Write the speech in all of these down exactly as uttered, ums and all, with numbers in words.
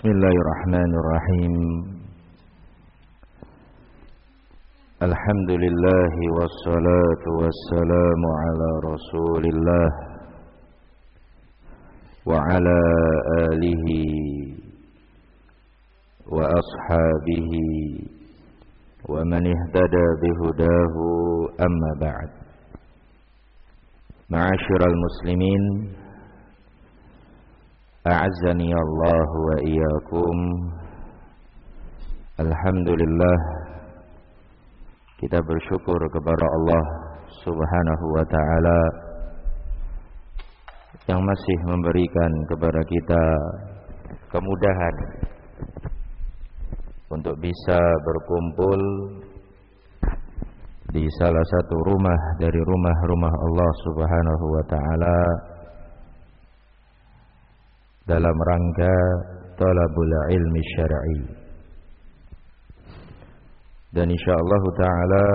Bismillahirrahmanirrahim. Alhamdulillah wassalatu wassalamu ala Rasulillah wa ala alihi wa ashabihi wa man ihtada bihudahu, amma ba'd. Ma'asyiral muslimin, a'azzani Allah wa iyyakum. Alhamdulillah, kita bersyukur kepada Allah Subhanahu wa ta'ala yang masih memberikan kepada kita kemudahan untuk bisa berkumpul di salah satu rumah dari rumah-rumah Allah Subhanahu wa ta'ala dalam rangka talabul ilmi syar'i. Dan insyaallah ta'ala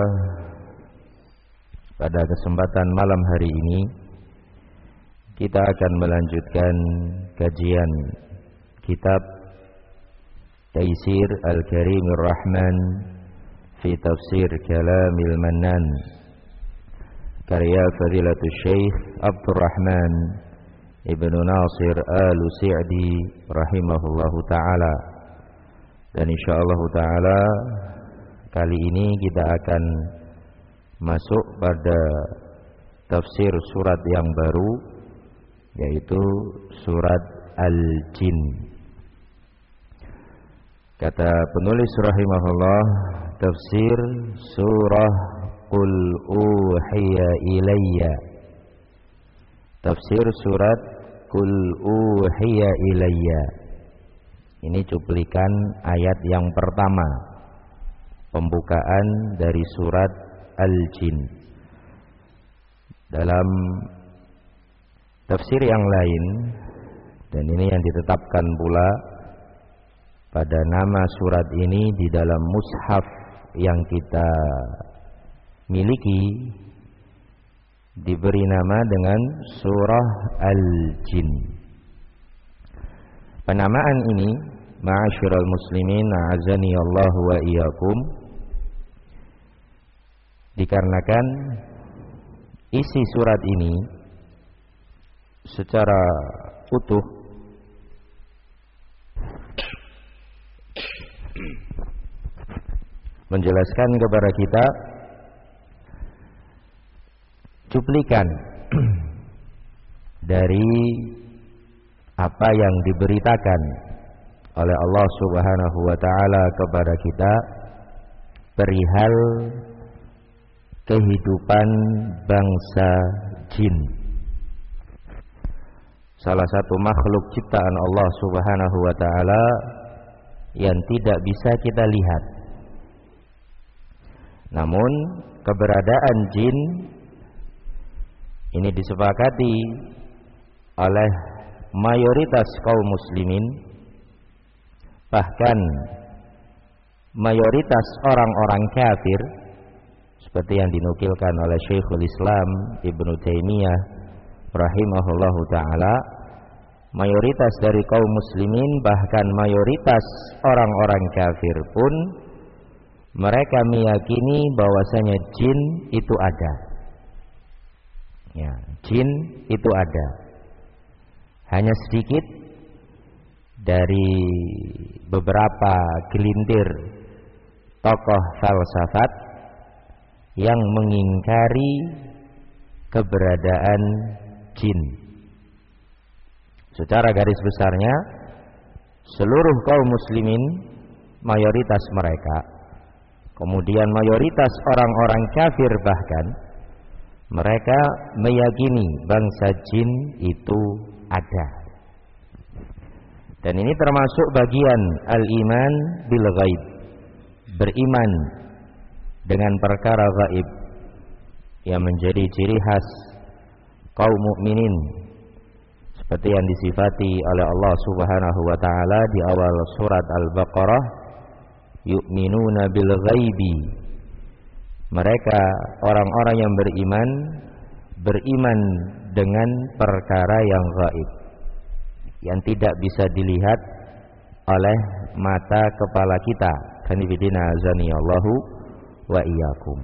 pada kesempatan malam hari ini kita akan melanjutkan kajian kitab Taisir Al-Karimir Rahman fi Tafsir Kalamil Mannan, karya Fadilatul Syekh Abdurrahman Ibnu Nasir Al-Sa'di rahimahullahu ta'ala. Dan insyaallah ta'ala kali ini kita akan masuk pada tafsir surat yang baru, yaitu surat Al-Jin. Kata penulis rahimahullah, tafsir surah Qul uhiya ilayya. Tafsir surat Qul uhiya ilayya. Ini cuplikan ayat yang pertama, pembukaan dari surat Al-Jin. Dalam tafsir yang lain, dan ini yang ditetapkan pula pada nama surat ini di dalam mushaf yang kita miliki, diberi nama dengan surah Al-Jin. Penamaan ini, ma'asyiral muslimin, a'azani Allah wa iyyakum, dikarenakan isi surat ini secara utuh menjelaskan kepada kita cuplikan dari apa yang diberitakan oleh Allah Subhanahu wa ta'ala kepada kita perihal kehidupan bangsa jin, salah satu makhluk ciptaan Allah Subhanahu wa ta'ala yang tidak bisa kita lihat. Namun keberadaan jin ini disepakati oleh mayoritas kaum muslimin, bahkan mayoritas orang-orang kafir, seperti yang dinukilkan oleh Syekhul Islam Ibnu Taimiyah rahimahullahu ta'ala. Mayoritas dari kaum muslimin, bahkan mayoritas orang-orang kafir pun, mereka meyakini bahwasanya jin itu ada. Ya, jin itu ada. Hanya sedikit dari beberapa gelintir tokoh falsafat yang mengingkari keberadaan jin. Secara garis besarnya, seluruh kaum muslimin, mayoritas mereka, kemudian mayoritas orang-orang kafir bahkan, mereka meyakini bangsa jin itu ada. Dan ini termasuk bagian al-iman bil ghaib, beriman dengan perkara gaib, yang menjadi ciri khas kaum mukminin, seperti yang disifati oleh Allah Subhanahu wa ta'ala di awal surat Al-Baqarah, yu'minuna bil ghaibi. Mereka orang-orang yang beriman, beriman dengan perkara yang gaib, yang tidak bisa dilihat, oleh mata kepala kita. Kanibidina azaniyallahu wa iyyakum.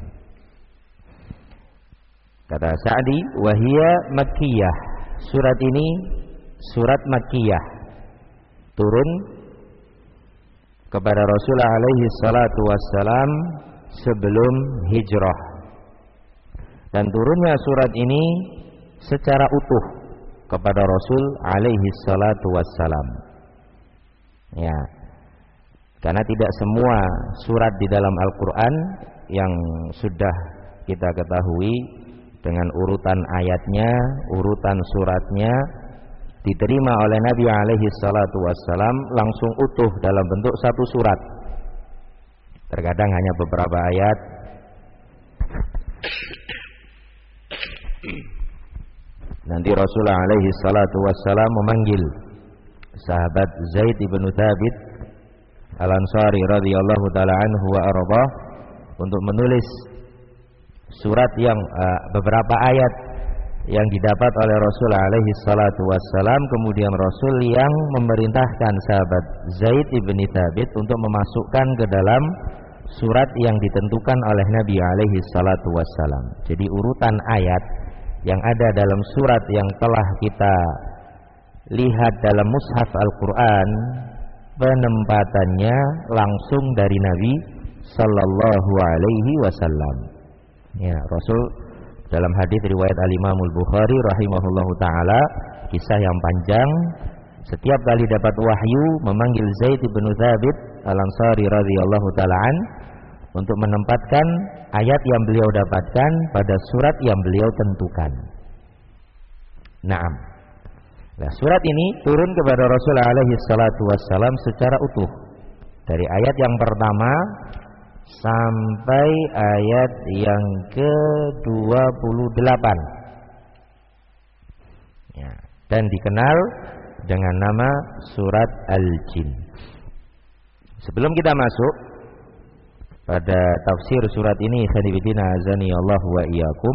Kata Sa'di, wahia makkiyah. Surat ini surat makkiyah, turun kepada Rasulullah alaihi salatu wassalam sebelum hijrah. Dan turunnya surat ini secara utuh kepada Rasul alaihi salatu wassalam. Ya. Karena tidak semua surat di dalam Al-Qur'an yang sudah kita ketahui dengan urutan ayatnya, urutan suratnya diterima oleh Nabi alaihi salatu wassalam langsung utuh dalam bentuk satu surat. Terkadang hanya beberapa ayat. Nanti Rasulullah alaihi salatu wassalam memanggil sahabat Zaid ibn Thabit Al-Ansari radhiyallahu taala anhu wa arda untuk menulis surat yang uh, beberapa ayat yang didapat oleh Rasul alaihi salatu wassalam. Kemudian Rasul yang memerintahkan sahabat Zaid ibn Thabit untuk memasukkan ke dalam surat yang ditentukan oleh Nabi alaihi salatu wassalam. Jadi urutan ayat yang ada dalam surat yang telah kita lihat dalam mushaf Al-Quran, penempatannya langsung dari Nabi sallallahu alaihi wasallam. Ya, Rasul dalam hadis riwayat Al-Imam Al-Bukhari rahimahullahu taala, kisah yang panjang, setiap kali dapat wahyu memanggil Zaid bin Thabit Al-Ansari radhiyallahu taala an untuk menempatkan ayat yang beliau dapatkan pada surat yang beliau tentukan. Naam. Nah, surat ini turun kepada Rasulullah alaihi salatu wassalam secara utuh. Dari ayat yang pertama sampai ayat yang ke dua puluh delapan. Ya, dan dikenal dengan nama surat Al-Jin. Sebelum kita masuk pada tafsir surat ini, khanibitina azani Allah wa iyyakum,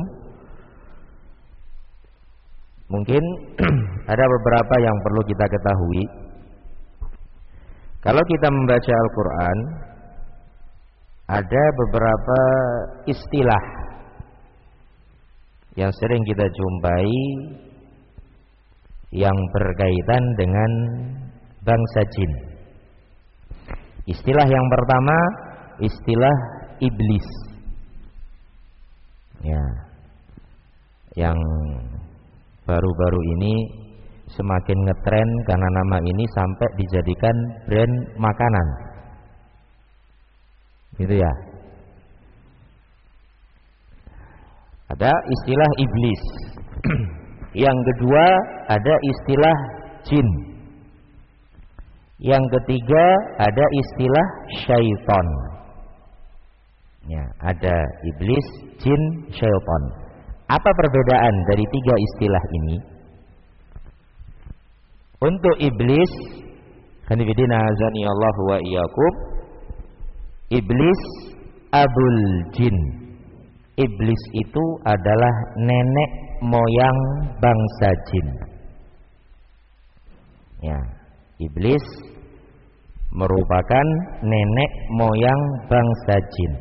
mungkin ada beberapa yang perlu kita ketahui. Kalau kita membaca Al-Quran, ada beberapa istilah yang sering kita jumpai yang berkaitan dengan bangsa jin. Istilah yang pertama, istilah iblis. Ya. Yang baru-baru ini semakin ngetren karena nama ini sampai dijadikan brand makanan. Gitu ya. Ada istilah iblis. Yang kedua ada istilah jin. Yang ketiga ada istilah syaitan. Ya, ada iblis, jin, syaitan. Apa perbedaan dari tiga istilah ini? Untuk iblis, kanibidina azani Allah wa iyyakum, iblis abul jin. Iblis itu adalah nenek moyang bangsa jin. Ya, iblis merupakan nenek moyang bangsa jin.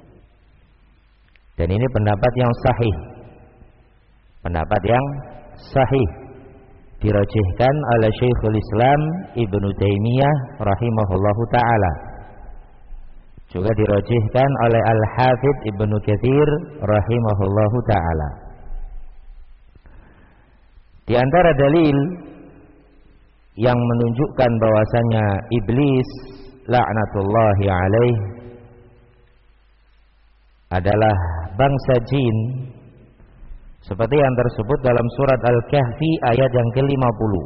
Dan ini pendapat yang sahih. Pendapat yang sahih dirajihkan oleh Syekhul Islam Ibnu Taimiyah rahimahullahu taala. Juga dirajihkan oleh Al-Hafidz Ibnu Katsir rahimahullahu taala. Di antara dalil yang menunjukkan bahwasanya iblis laknatullahi alaih adalah bangsa jin, seperti yang tersebut dalam surat Al-Kahfi ayat yang ke lima puluh.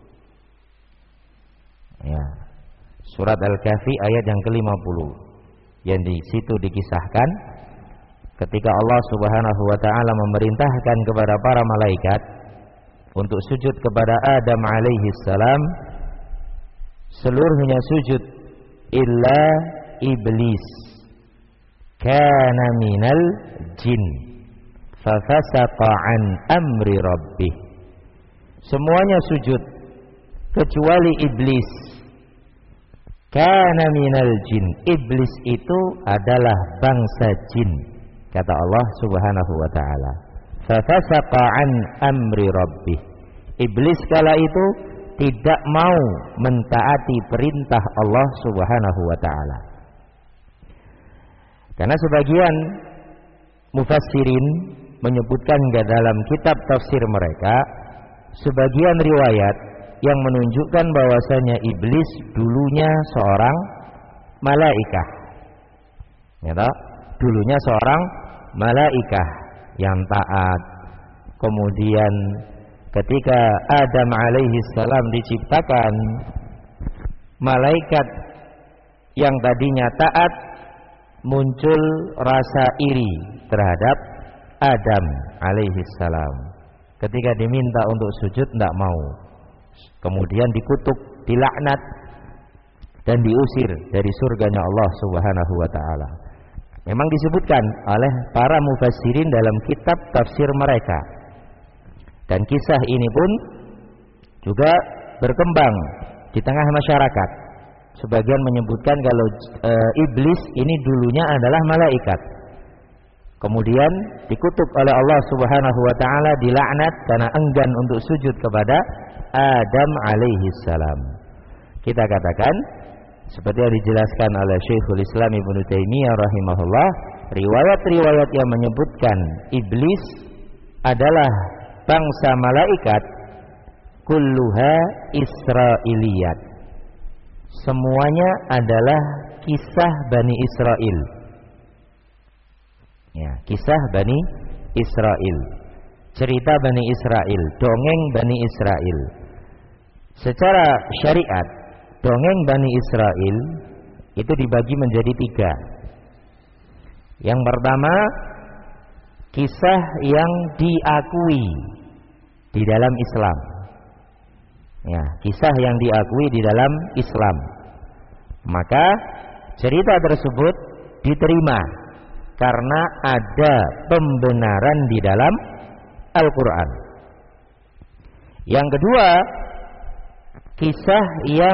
Ya. Surat Al-Kahfi ayat yang ke lima puluh. Yang di situ dikisahkan ketika Allah Subhanahu wa taala memerintahkan kepada para malaikat untuk sujud kepada Adam alaihi salam, seluruhnya sujud illa iblis kana minal jin fafasaqa an amri rabbih. Semuanya sujud kecuali iblis. kana minal jin. Iblis itu adalah bangsa jin, kata Allah Subhanahu wa taala. Fafasaqa an amri rabbih. Iblis kala itu tidak mau mentaati perintah Allah Subhanahu wa taala. Karena sebagian mufassirin menyebutkan ke dalam kitab tafsir mereka sebagian riwayat yang menunjukkan bahwasanya iblis dulunya seorang malaikah. Ya toh? Dulunya seorang malaikah yang taat. Kemudian ketika Adam alaihi salam diciptakan, malaikat yang tadinya taat muncul rasa iri terhadap Adam alaihi salam. Ketika diminta untuk sujud tidak mau. Kemudian dikutuk, dilaknat dan diusir dari surganya Allah Subhanahu wa taala. Memang disebutkan oleh para mufassirin dalam kitab tafsir mereka. Dan kisah ini pun juga berkembang di tengah masyarakat. Sebagian menyebutkan kalau e, iblis ini dulunya adalah malaikat. Kemudian dikutuk oleh Allah Subhanahu wa taala, dilaknat karena enggan untuk sujud kepada Adam alaihi salam. Kita katakan seperti yang dijelaskan oleh Syekhul Islam Ibnu Taimiyah rahimahullah, riwayat-riwayat yang menyebutkan iblis adalah bangsa malaikat kulluha Israiliyat. Semuanya adalah kisah Bani Israel. Ya, kisah Bani Israel. Cerita Bani Israel, dongeng Bani Israel. Secara syariat, dongeng Bani Israel itu dibagi menjadi tiga. Yang pertama, kisah yang diakui di dalam Islam. Ya, kisah yang diakui di dalam Islam. Maka cerita tersebut diterima karena ada pembenaran di dalam Al-Quran. Yang kedua, kisah yang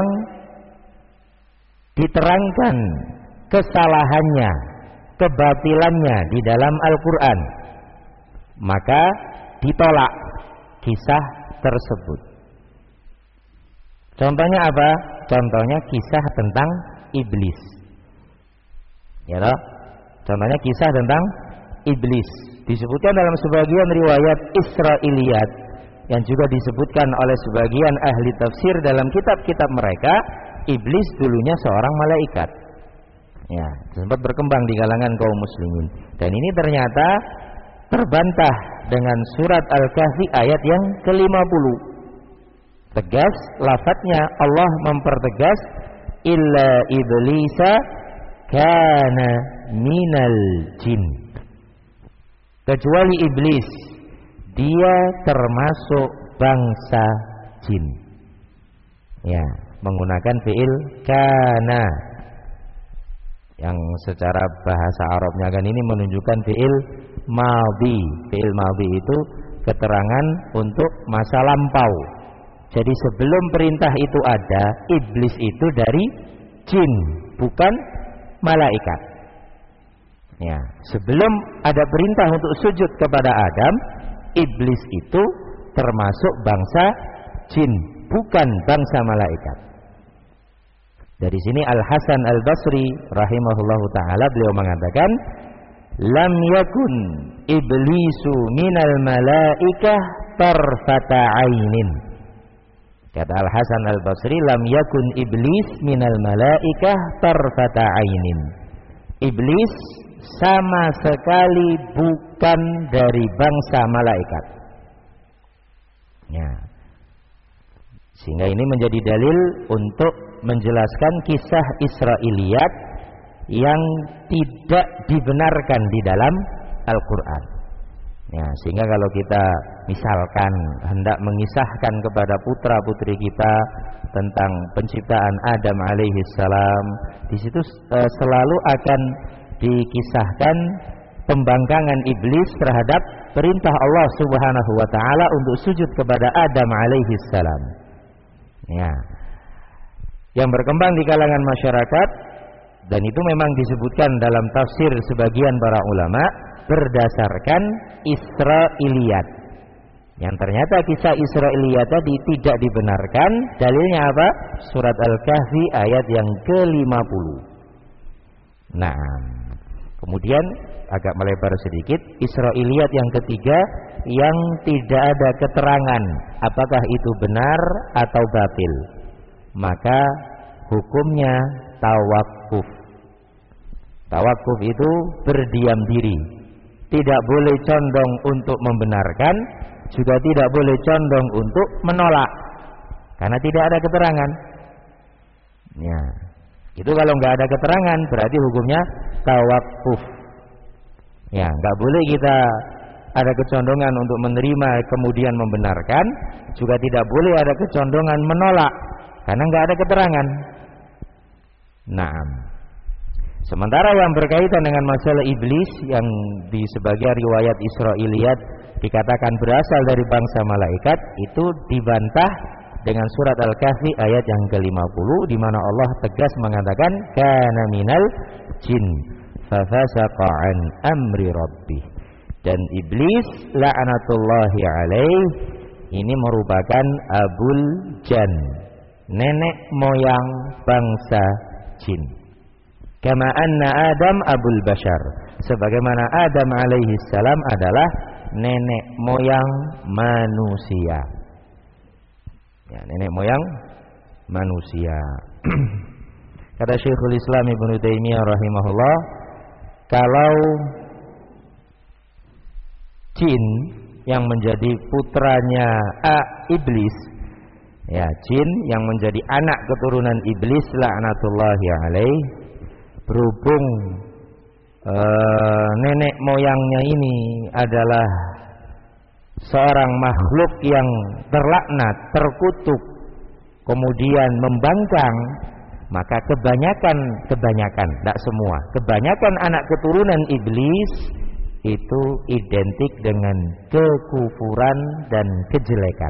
diterangkan kesalahannya, kebatilannya di dalam Al-Quran, maka ditolak kisah tersebut. Contohnya apa? Contohnya kisah tentang iblis. Ya toh? Contohnya kisah tentang iblis. Disebutkan dalam sebagian riwayat Israiliyat yang juga disebutkan oleh sebagian ahli tafsir dalam kitab-kitab mereka, iblis dulunya seorang malaikat. Ya, sempat berkembang di kalangan kaum muslimin. Dan ini ternyata terbantah dengan surat Al-Kahfi ayat yang kelima puluh. Tegas lafadznya, Allah mempertegas illa iblisa kana minal jin. Kecuali iblis, dia termasuk bangsa jin. Ya, menggunakan fiil kana yang secara bahasa Arabnya kan ini menunjukkan fiil madhi. Fiil madhi itu keterangan untuk masa lampau. Jadi sebelum perintah itu ada, iblis itu dari jin, bukan malaikat. Ya, sebelum ada perintah untuk sujud kepada Adam, iblis itu termasuk bangsa jin, bukan bangsa malaikat. Dari sini Al-Hasan Al-Basri rahimahullahu taala beliau mengatakan, lam yakun iblisu minal malaikah tarfata ainin. Kata Al-Hasan Al-Basri, lam yakun iblis minal malaikah tarfata ainin. Iblis sama sekali bukan dari bangsa malaikat. Ya. Sehingga ini menjadi dalil untuk menjelaskan kisah Israiliyat yang tidak dibenarkan di dalam Al-Quran. Ya, sehingga kalau kita misalkan hendak mengisahkan kepada putra putri kita tentang penciptaan Adam alaihi salam, di situ e, selalu akan dikisahkan pembangkangan iblis terhadap perintah Allah Subhanahu wa taala untuk sujud kepada Adam alaihi salam. Ya. yang berkembang di kalangan masyarakat, dan itu memang disebutkan dalam tafsir sebagian para ulama berdasarkan Israiliyat. Yang ternyata kisah Israiliyat tadi tidak dibenarkan. Dalilnya apa? Surat Al-Kahfi ayat yang ke lima puluh. Nah, kemudian agak melebar sedikit, Israiliyat yang ketiga yang tidak ada keterangan apakah itu benar atau batil, maka hukumnya tawakuf. Tawakuf itu berdiam diri, tidak boleh condong untuk membenarkan, juga tidak boleh condong untuk menolak, karena tidak ada keterangan. Ya, itu kalau nggak ada keterangan berarti hukumnya tawakuf. Ya, nggak boleh kita ada kecondongan untuk menerima kemudian membenarkan, juga tidak boleh ada kecondongan menolak, karena nggak ada keterangan. Nah, sementara yang berkaitan dengan masalah iblis yang di sebagian riwayat Israiliyat dikatakan berasal dari bangsa malaikat, itu dibantah dengan surat Al-Kahfi ayat yang ke lima puluh, di mana Allah tegas mengatakan kana minal jin fafasaqa an amri rabbih. Dan iblis la'natullahi alaih ini merupakan abul jan, nenek moyang bangsa jin. Kama anna Adam abul bashar, sebagaimana Adam alaihi salam adalah nenek moyang manusia. Ya, nenek moyang manusia. Kata Syekhul Islam Ibnu Taimiyah rahimahullah, kalau jin yang menjadi putranya A, iblis, ya, jin yang menjadi anak keturunan iblis laknatullahi alaih, berhubung ee, nenek moyangnya ini adalah seorang makhluk yang terlaknat, terkutuk, kemudian membangkang, maka kebanyakan kebanyakan, tidak semua, kebanyakan anak keturunan iblis itu identik dengan kekufuran dan kejelekan.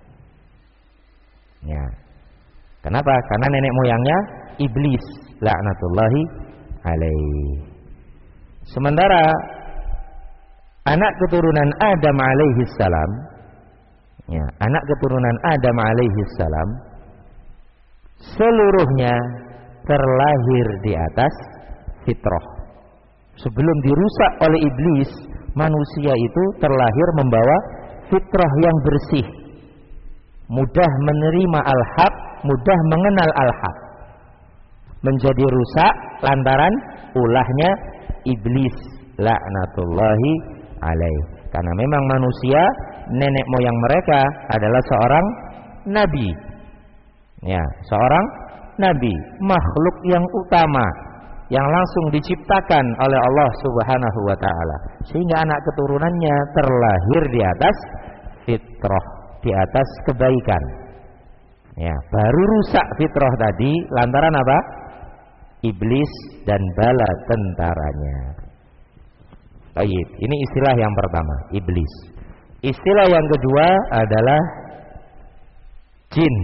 Ya. Kenapa? Karena nenek moyangnya iblis laknatullahi alaih. Sementara anak keturunan Adam alaihi salam, ya, anak keturunan Adam alaihi salam seluruhnya terlahir di atas fitrah. Sebelum dirusak oleh iblis, manusia itu terlahir membawa fitrah yang bersih, mudah menerima al-haq, mudah mengenal al-haq. Menjadi rusak lantaran ulahnya iblis laknatullahi alaih. Karena memang manusia, nenek moyang mereka adalah seorang nabi. Ya, seorang nabi, makhluk yang utama, yang langsung diciptakan oleh Allah Subhanahu wa taala. Sehingga anak keturunannya terlahir di atas fitrah, di atas kebaikan. Ya, baru rusak fitrah tadi lantaran apa? Iblis dan bala tentaranya. Baik, ini istilah yang pertama, iblis. Istilah yang kedua adalah jin.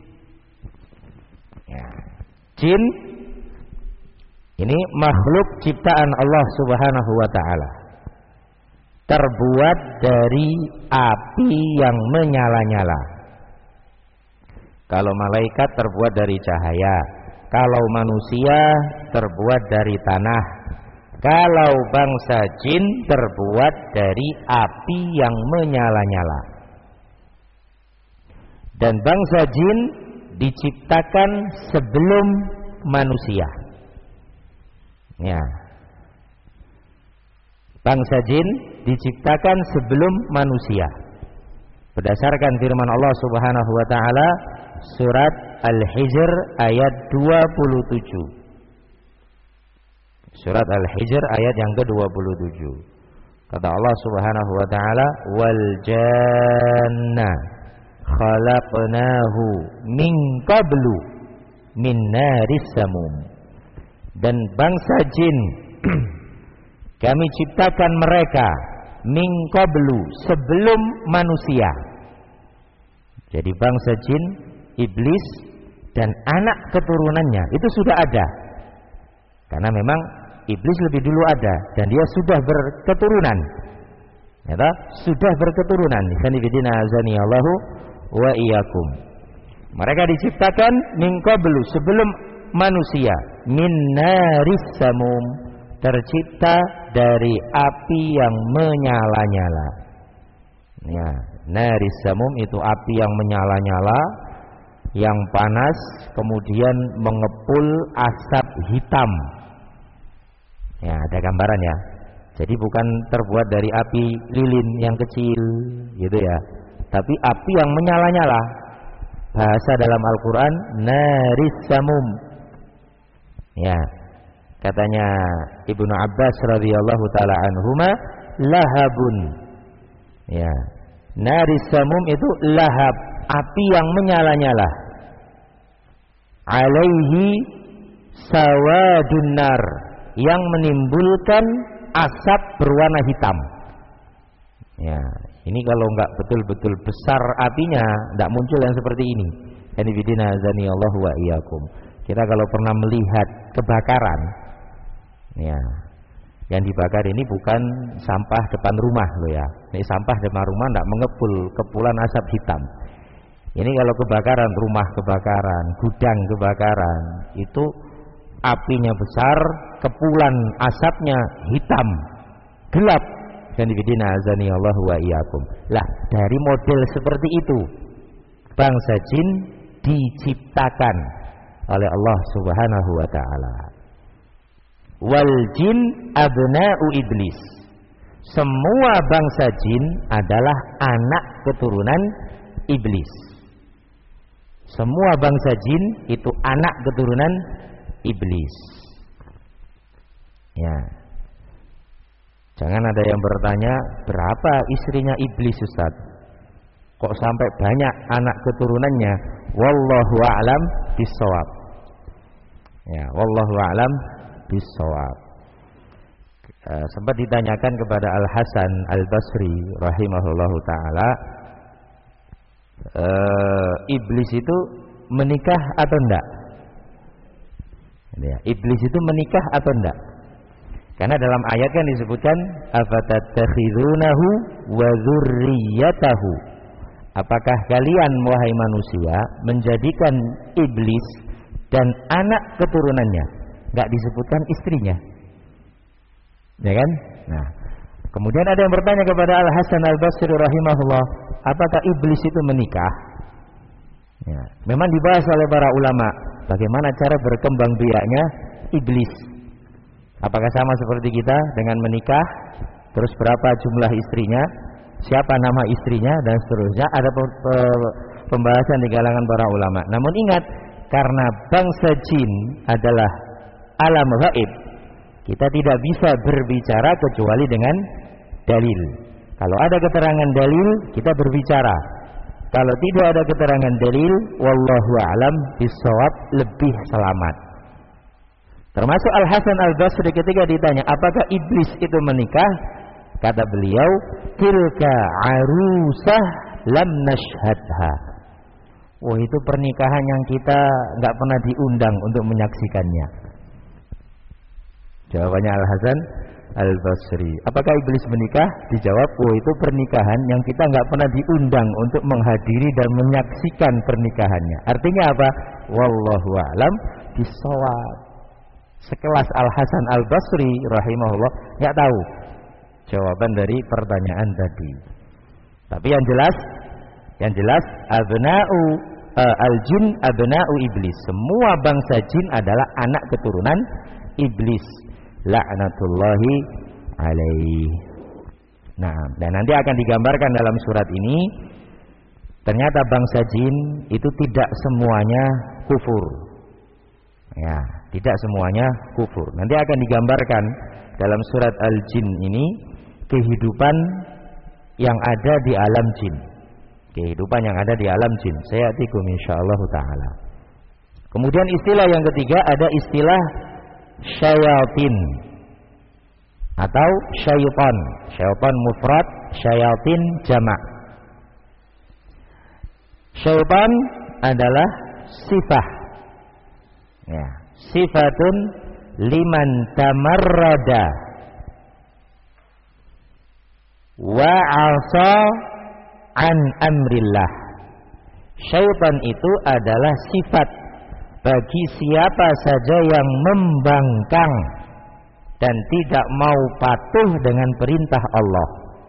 Ya, jin ini makhluk ciptaan Allah Subhanahu wa taala, terbuat dari api yang menyala-nyala. Kalau malaikat terbuat dari cahaya, kalau manusia terbuat dari tanah, kalau bangsa jin terbuat dari api yang menyala-nyala. Dan bangsa jin diciptakan sebelum manusia. Ya. Bangsa jin diciptakan sebelum manusia. Berdasarkan firman Allah Subhanahu wa taala surat Al-Hijr ayat dua puluh tujuh. Surat Al-Hijr ayat yang ke dua puluh tujuh. Kata Allah Subhanahu wa taala, "Wal janna khalaqnahu min qablu min naris samum." Dan bangsa jin kami ciptakan mereka min qablu, sebelum manusia. Jadi bangsa jin, iblis dan anak keturunannya itu sudah ada. Karena memang iblis lebih dulu ada dan dia sudah berketurunan. Ya, sudah berketurunan. Sanibidina azani Allahu wa iyyakum. Mereka diciptakan min qablu, sebelum manusia, min naris samum, tercipta dari api yang menyala-nyala. Ya, naris samum itu api yang menyala-nyala, yang panas, kemudian mengepul asap hitam. Ya, ada gambaran ya. Jadi bukan terbuat dari api lilin yang kecil gitu ya, tapi api yang menyala-nyala. Bahasa dalam Al-Qur'an naris samum. Ya. Katanya Ibnu Abbas radhiyallahu taala anhuma, lahabun. Ya. Naris samum itu lahab, api yang menyala-nyala. Alaihi sawadun nar, yang menimbulkan asap berwarna hitam. Ya, ini kalau enggak betul-betul besar apinya, enggak muncul yang seperti ini. Sanibidina azani Allahu wa iyyakum. Kita kalau pernah melihat kebakaran, ya, yang dibakar ini bukan sampah depan rumah loh ya. Ini sampah depan rumah enggak mengepul, kepulan asap hitam. Ini kalau kebakaran, rumah kebakaran, gudang kebakaran, itu apinya besar, kepulan asapnya hitam, gelap. Sanibidina azani Allahu wa iyyakum. Lah, dari model seperti itu bangsa jin diciptakan oleh Allah Subhanahu wa taala. Wal jin abna'u iblis. Semua bangsa jin adalah anak keturunan iblis. Semua bangsa jin itu anak keturunan iblis. Ya. Jangan ada yang bertanya, berapa istrinya iblis Ustaz? Kok sampai banyak anak keturunannya? Wallahu a'lam bissawab. Ya, wallahu a'lam bissawab. E, sempat ditanyakan kepada Al Hasan Al Basri rahimahullahu taala, e, iblis itu menikah atau enggak? Ya, iblis itu menikah atau enggak? Karena dalam ayat kan disebutkan afatattakhidunahu wa dzurriyyatahu. Apakah kalian wahai manusia menjadikan iblis dan anak keturunannya? Enggak disebutkan istrinya. Ya kan? Nah, kemudian ada yang bertanya kepada Al Hasan Al Basri rahimahullah, apakah iblis itu menikah? Ya, memang dibahas oleh para ulama bagaimana cara berkembang biaknya iblis. Apakah sama seperti kita dengan menikah, terus berapa jumlah istrinya, siapa nama istrinya, dan seterusnya. Ada pembahasan di kalangan para ulama. Namun ingat, karena bangsa jin adalah alam gaib, kita tidak bisa berbicara kecuali dengan dalil. Kalau ada keterangan dalil, kita berbicara. Kalau tidak ada keterangan dalil, wallahu a'lam bissawab, lebih selamat. Termasuk Al Hasan Al Basri ketika ditanya, apakah iblis itu menikah? Kata beliau, tilka arusah lam nashhadha. Oh, itu pernikahan yang kita enggak pernah diundang untuk menyaksikannya. Jawabannya Al Hasan Al Basri, apakah iblis menikah? Dijawab, oh itu pernikahan yang kita enggak pernah diundang untuk menghadiri dan menyaksikan pernikahannya. Artinya apa? Wallahu a'lam bissawab. Sekelas Al Hasan Al Basri rahimahullah enggak tahu jawaban dari pertanyaan tadi. Tapi yang jelas, yang jelas abna'u uh, al-jin abna'u iblis. Semua bangsa jin adalah anak keturunan iblis. La'natullahi alaihi. Nah, dan nanti akan digambarkan dalam surat ini, ternyata bangsa jin itu tidak semuanya kufur. Ya, tidak semuanya kufur. Nanti akan digambarkan dalam surat Al-Jin ini kehidupan yang ada di alam jin. Kehidupan yang ada di alam jin. Sayatikum insyaallah taala. Kemudian istilah yang ketiga ada istilah syayatin atau syaitan. Syaitan mufrad, syayatin jamak. Syaitan adalah sifat Ya, sifatun liman tamarrada wa 'asa an amrillah. Syaitan itu adalah sifat bagi siapa saja yang membangkang dan tidak mau patuh dengan perintah Allah.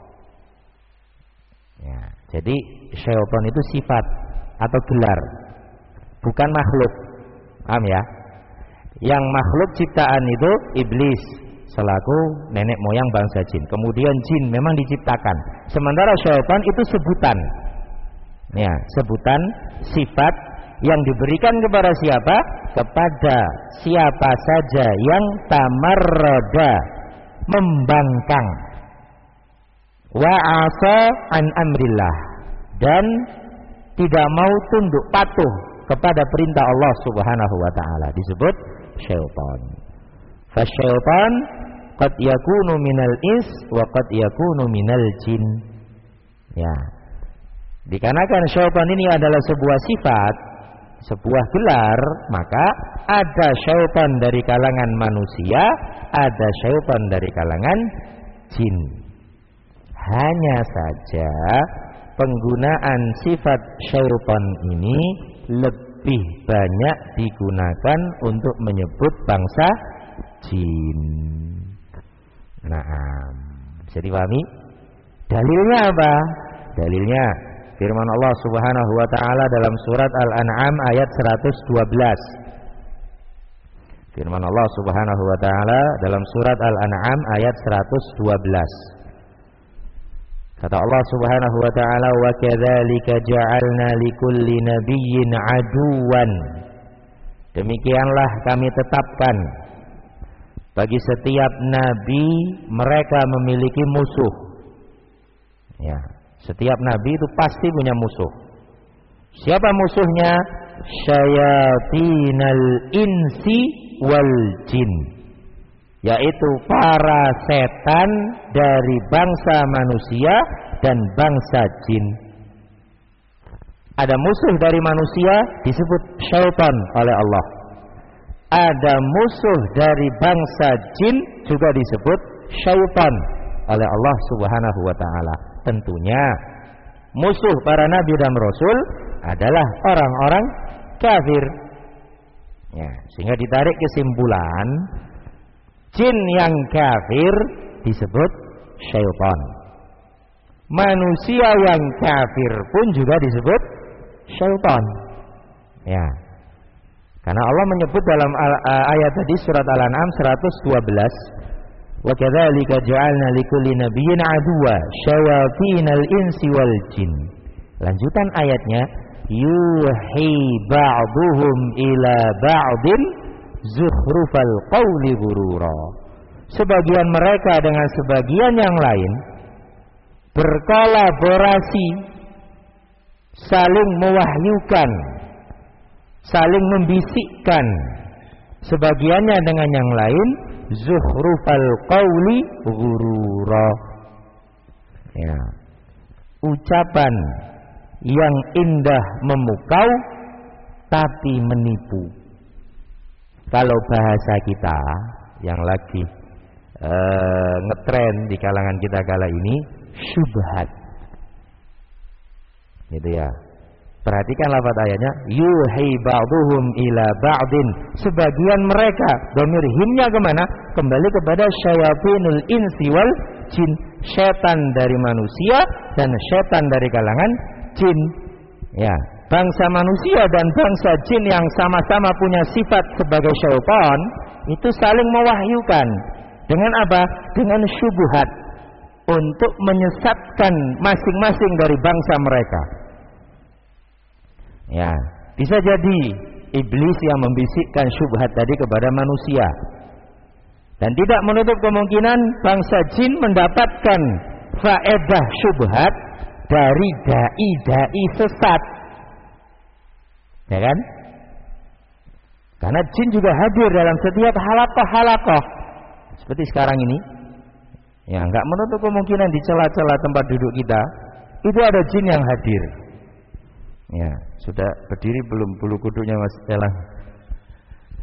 Ya, jadi syaitan itu sifat atau gelar, bukan makhluk. Paham ya? Yang makhluk ciptaan itu iblis selaku nenek moyang bangsa jin. Kemudian jin memang diciptakan. Sementara syaitan itu sebutan. Ya, sebutan sifat yang diberikan kepada siapa? Kepada siapa saja yang tamarrada, membangkang, wa 'asa an amrillah, dan tidak mau tunduk patuh kepada perintah Allah Subhanahu wa taala, disebut syaitan. Fasyaitan qad yakunu minal ins wa qad yakunu minal jin. Ya. Dikarenakan syaitan ini adalah sebuah sifat, sebuah gelar, maka ada syaitan dari kalangan manusia, ada syaitan dari kalangan jin. Hanya saja penggunaan sifat syaitan ini lebih banyak digunakan untuk menyebut bangsa jin. Nah, bisa dipahami? Dalilnya apa? Dalilnya firman Allah Subhanahu wa taala dalam surat Al-An'am ayat seratus dua belas. Firman Allah Subhanahu wa taala dalam surat Al-An'am ayat seratus dua belas. Kata Allah Subhanahu wa taala, "Wa kadzalika ja'alna likulli nabiyyin aduwan." Demikianlah kami tetapkan bagi setiap nabi mereka memiliki musuh. Ya, setiap nabi itu pasti punya musuh. Siapa musuhnya? Syayatinal insi wal jin, yaitu para setan dari bangsa manusia dan bangsa jin. Ada musuh dari manusia disebut syaitan oleh Allah. Ada musuh dari bangsa jin juga disebut syaitan oleh Allah Subhanahu wa taala. Tentunya musuh para nabi dan rasul adalah orang-orang kafir. Ya, sehingga ditarik kesimpulan, jin yang kafir disebut syaitan. Manusia yang kafir pun juga disebut syaitan. Ya. Karena Allah menyebut dalam ayat tadi surat Al-An'am seratus dua belas, "Wa kadzalika ja'alna likulli nabiyyin aduwwa syayatinal insi wal jin." Lanjutan ayatnya, "Yuhi ba'duhum ila ba'din zukhrufal qawli ghurura." Sebagian mereka dengan sebagian yang lain berkolaborasi, saling mewahyukan, saling membisikkan sebagiannya dengan yang lain, zukhrufal qawli ghurura. Ya. Ucapan yang indah memukau tapi menipu. Kalau bahasa kita yang lagi uh, ngetren di kalangan kita kala ini, syubhat. Gitu ya. Perhatikan lafaz ayatnya, yuhi ba'duhum ila ba'din. Sebagian mereka, dhamir himnya kemana? Kembali kepada syayatinul insi wal jin, setan dari manusia dan setan dari kalangan jin. Ya, bangsa manusia dan bangsa jin yang sama-sama punya sifat sebagai syaitan itu saling mewahyukan dengan apa? Dengan syubhat untuk menyesatkan masing-masing dari bangsa mereka. Ya, bisa jadi iblis yang membisikkan syubhat tadi kepada manusia. Dan tidak menutup kemungkinan bangsa jin mendapatkan faedah syubhat dari dai-dai sesat. Ya kan? Karena jin juga hadir dalam setiap halaqah-halaqah. Seperti sekarang ini. Ya, enggak menutup kemungkinan di celah-celah tempat duduk kita itu ada jin yang hadir. Ya, sudah berdiri belum bulu kuduknya Mas Elang?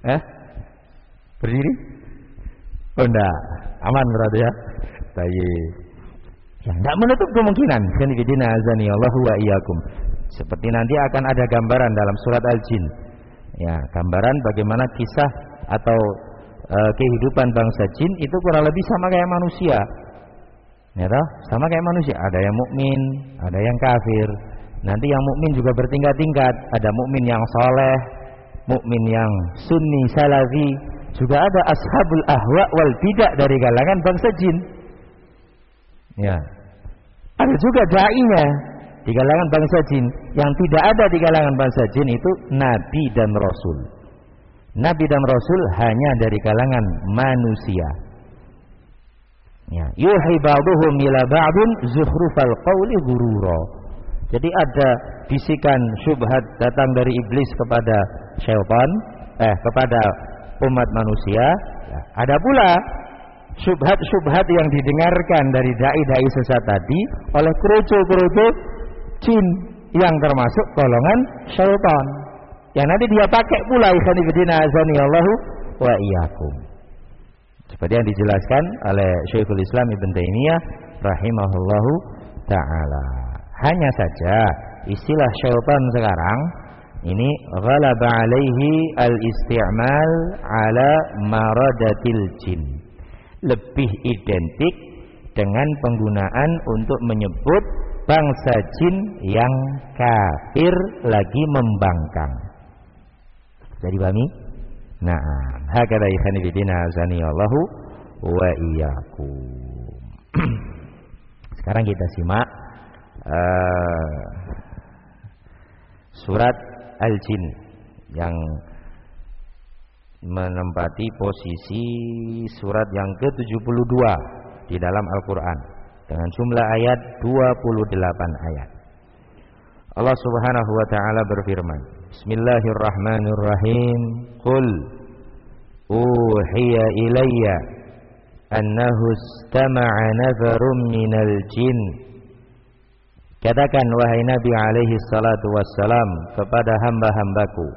Eh? Berdiri? Oh enggak, aman berarti ya. Baik. Ya, enggak menutup kemungkinan. Sanibidina azani Allahu wa iyyakum. Seperti nanti akan ada gambaran dalam surat Al-Jin. Ya, gambaran bagaimana kisah atau e, kehidupan bangsa jin itu kurang lebih sama kayak manusia. Ya toh? Sama kayak manusia. Ada yang mukmin, ada yang kafir. Nanti yang mukmin juga bertingkat-tingkat. Ada mukmin yang soleh, mukmin yang sunni salafi, juga ada ashabul ahwa wal bidah dari kalangan bangsa jin. Ya. Ada juga dai-nya di kalangan bangsa jin. Yang tidak ada di kalangan bangsa jin itu nabi dan rasul. Nabi dan rasul hanya dari kalangan manusia. Ya, yuhi ba'duhum ila ba'din zukhrufal qawli ghurura. Jadi ada bisikan syubhat datang dari iblis kepada syaitan, eh kepada umat manusia. Ya, ada pula syubhat-syubhat yang didengarkan dari dai-dai sesat tadi oleh kerucu-kerucu jin yang termasuk golongan syaitan. Yang nanti dia pakai pula ikhwan fillah azani Allahu wa iyyakum. Seperti yang dijelaskan oleh Syekhul Islam Ibn Taimiyah rahimahullahu ta'ala. Hanya saja istilah syaitan sekarang ini ghalaba alaihi al-isti'mal ala maradatil jin. Lebih identik dengan penggunaan untuk menyebut bangsa jin yang kafir lagi membangkang. Jadi pahami? Naam, hakada ikhwani fillah azani Allahu wa iyyakum. Sekarang kita simak uh, surat Al-Jin yang menempati posisi surat yang ke tujuh puluh dua di dalam Al-Qur'an dengan jumlah ayat dua puluh delapan ayat. Allah Subhanahu wa taala berfirman, Bismillahirrahmanirrahim. Qul uhiya ilayya annahu istama'a nafarun minal jin. Katakan wahai Nabi alaihi salatu wassalam kepada hamba-hambaku,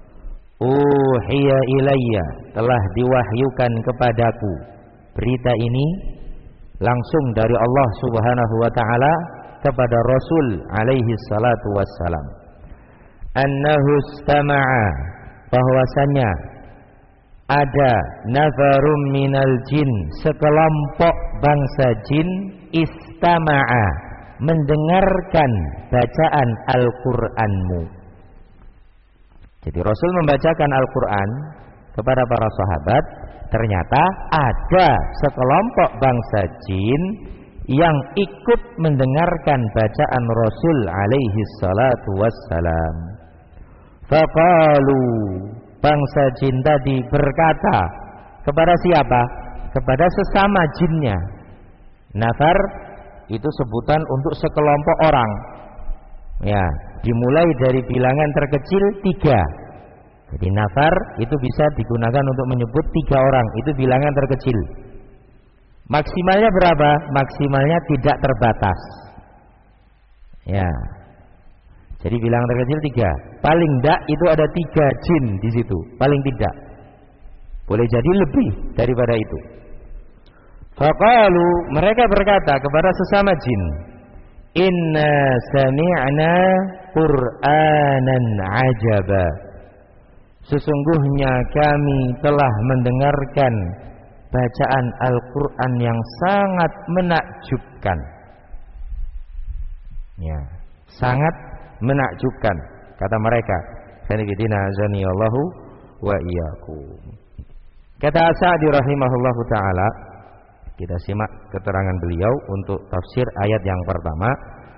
uhiya ilayya, telah diwahyukan kepadaku berita ini langsung dari Allah Subhanahu wa taala kepada Rasul alaihi salatu wassalam, annahu istama'a, bahwasanya ada nafarum minal jin, sekelompok bangsa jin, istama'a, mendengarkan bacaan Al-Qur'anmu. Jadi Rasul membacakan Al-Qur'an kepada para sahabat. Ternyata ada sekelompok bangsa jin yang ikut mendengarkan bacaan Rasul alaihi salatu wassalam. Faqalu, bangsa jin tadi berkata kepada siapa? Kepada sesama jinnya. Nafar itu sebutan untuk sekelompok orang. Ya, dimulai dari bilangan terkecil tiga. Jadi nafar itu bisa digunakan untuk menyebut tiga orang. Itu bilangan terkecil. Maksimalnya berapa? Maksimalnya tidak terbatas. Ya. Jadi bilangan terkecil tiga. Paling tidak itu ada tiga jin di situ. Paling tidak. Boleh jadi lebih daripada itu. Faqalu, mereka berkata kepada sesama jin, Inna sami'na Qur'anan ajaba. Sesungguhnya kami telah mendengarkan bacaan Al-Quran yang sangat menakjubkan. Ya, sangat menakjubkan, kata mereka. Sanibidina azani Allahu wa iyyakum. Kata As-Sa'di rahimahullahu ta'ala, kita simak keterangan beliau untuk tafsir ayat yang pertama.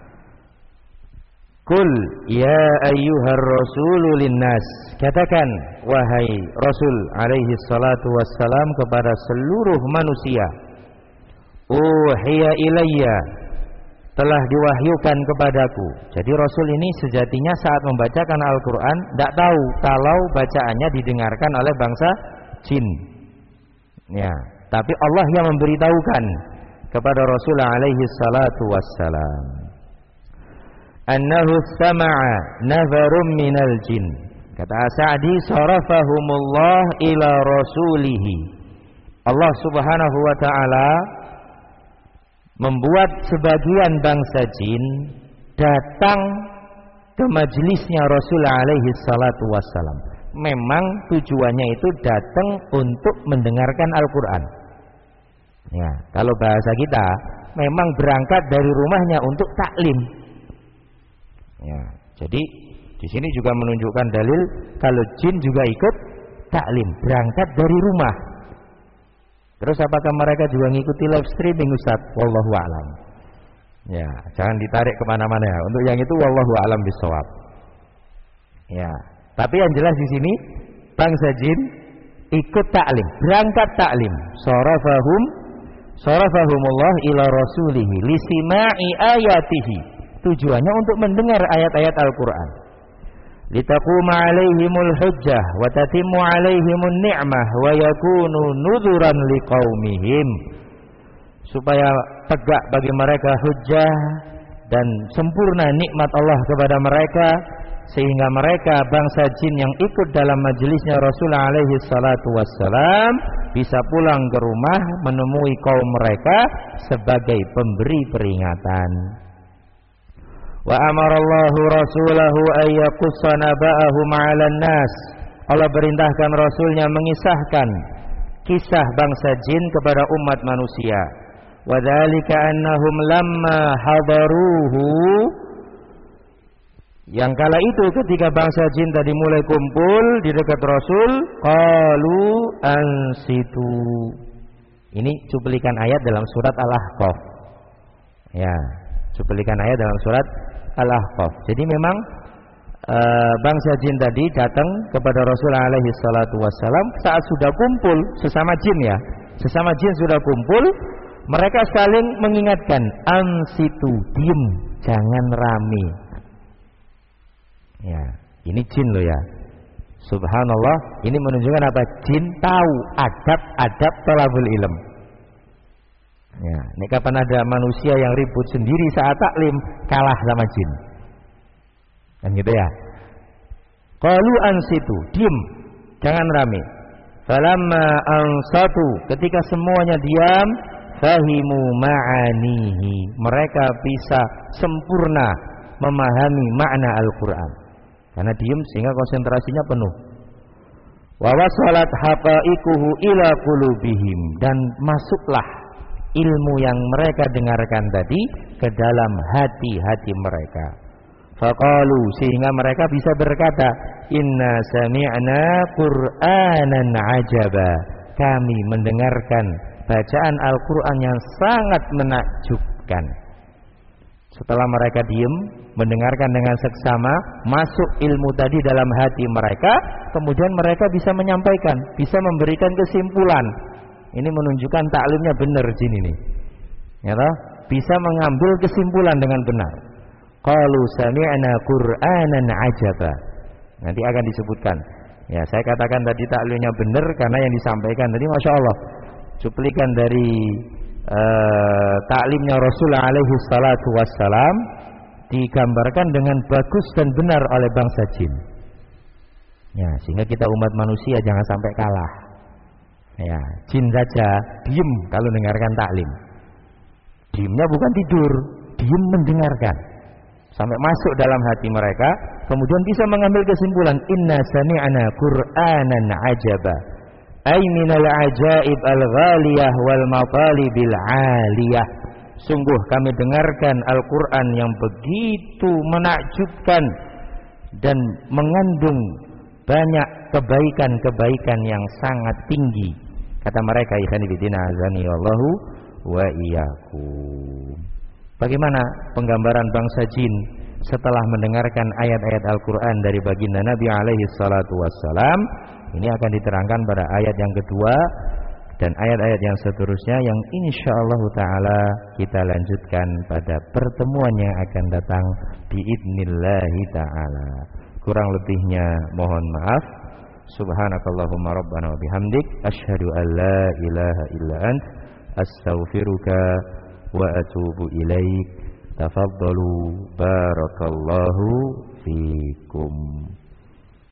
Qul ya ayyuhar rasulu linnas, katakan wahai Rasul alaihi salatu wassalam kepada seluruh manusia, uhiya ilayya, telah diwahyukan kepadaku. Jadi Rasul ini sejatinya saat membacakan Al-Quran tidak tahu kalau bacaannya didengarkan oleh bangsa jin. Ya, tapi Allah yang memberitahukan kepada Rasul alaihi salatu wassalam, annahu sama'a nafarum minal jin, Kata Sa'di, sarafahumullah ila rasulihi. Allah Subhanahu wa taala membuat sebagian bangsa jin datang ke majelisnya Rasul alaihi salatu wassalam. Memang tujuannya itu datang untuk mendengarkan Al-Qur'an. Ya, kalau bahasa kita memang berangkat dari rumahnya untuk taklim. Ya, jadi di sini juga menunjukkan dalil kalau jin juga ikut taklim, berangkat dari rumah. Terus apakah mereka juga ngikuti live streaming, Ustaz? Wallahu a'lam. Ya, jangan ditarik kemana-mana ya. Untuk yang itu wallahu a'lam bishawab. Ya, tapi yang jelas di sini bangsa jin ikut taklim, berangkat taklim. Sarafahum sarafahumullah ila rasulihi lisima'i ayatihi. Tujuannya untuk mendengar ayat-ayat Al-Qur'an. Litaquma 'alaihimul hujjah wa tatimmu 'alaihimun ni'mah wa yakunu nudzuran liqaumihim. Supaya tegak bagi mereka hujjah dan sempurna nikmat Allah kepada mereka, sehingga mereka bangsa jin yang ikut dalam majelisnya Rasul alaihi salatu wassalam bisa pulang ke rumah menemui kaum mereka sebagai pemberi peringatan. Wa amarallahu rasulahu ayyaqussa naba'ahum 'alan nas. Allah perintahkan rasulnya mengisahkan kisah bangsa jin kepada umat manusia. Wa dzalika annahum lamma hadaruhu, yang kala itu ketika bangsa jin tadi mulai kumpul di dekat Rasul, qalu ansitu. Ini cuplikan ayat dalam surat Al-Ahqaf. Ya, cuplikan ayat dalam surat Al-Ahqaf. Jadi memang e, bangsa jin tadi datang kepada Rasul alaihi salatu wassalam saat sudah kumpul sesama jin ya. Sesama jin sudah kumpul, mereka saling mengingatkan, ansitu, diem, jangan rame. Ya, ini jin loh ya. Subhanallah, ini menunjukkan apa? Jin tahu adab-adab thalabul ilm. Ya, ini kapan ada manusia yang ribut sendiri saat taklim, kalah sama jin. Kan gitu ya. Qalu ansitu, diem, jangan rame. Falamma ansatu, ketika semuanya diam, fahimu ma'anihi, mereka bisa sempurna memahami makna Al-Qur'an. Karena diem sehingga konsentrasinya penuh. Wa wasalat haqa'iquhu ila qulubihim, dan masuklah ilmu yang mereka dengarkan tadi ke dalam hati-hati mereka. Faqalu, sehingga mereka bisa berkata, inna sami'na qur'anan ajaba, kami mendengarkan bacaan Al-Qur'an yang sangat menakjubkan. Setelah mereka diem, mendengarkan dengan seksama, masuk ilmu tadi dalam hati mereka, kemudian mereka bisa menyampaikan, bisa memberikan kesimpulan. Ini menunjukkan taklimnya benar jin ini. Ya toh? Bisa mengambil kesimpulan dengan benar. Qalu sami'na qur'anan ajaba. Nanti akan disebutkan. Ya, saya katakan tadi taklimnya benar karena yang disampaikan tadi Masya Allah cuplikan dari uh, taklimnya Rasul alaihi salatu wassalam digambarkan dengan bagus dan benar oleh bangsa jin. Ya, sehingga kita umat manusia jangan sampai kalah. Ya, jin saja diem kalau mendengarkan taklim. Diemnya bukan tidur, diem mendengarkan sampai masuk dalam hati mereka, kemudian bisa mengambil kesimpulan, inna sami'na qur'anan ajaba, ay minal ajaib al-ghaliyah wal matalibil 'aliyah. Sungguh kami dengarkan Al-Qur'an yang begitu menakjubkan dan mengandung banyak kebaikan-kebaikan yang sangat tinggi. Kata mereka, ikhwan fillah azani wallahu wa iyyakum. Bagaimana penggambaran bangsa jin setelah mendengarkan ayat-ayat Al-Qur'an dari baginda Nabi alaihi salatu wassalam? Ini akan diterangkan pada ayat yang kedua dan ayat-ayat yang seterusnya yang insyaallah taala kita lanjutkan pada pertemuan yang akan datang biidznillah taala. Kurang lebihnya mohon maaf. Subhanakallahumma rabbana wa bihamdik asyhadu an la ilaha illa ant astaghfiruka wa atubu ilaik. Tafaddalu barakallahu fikum.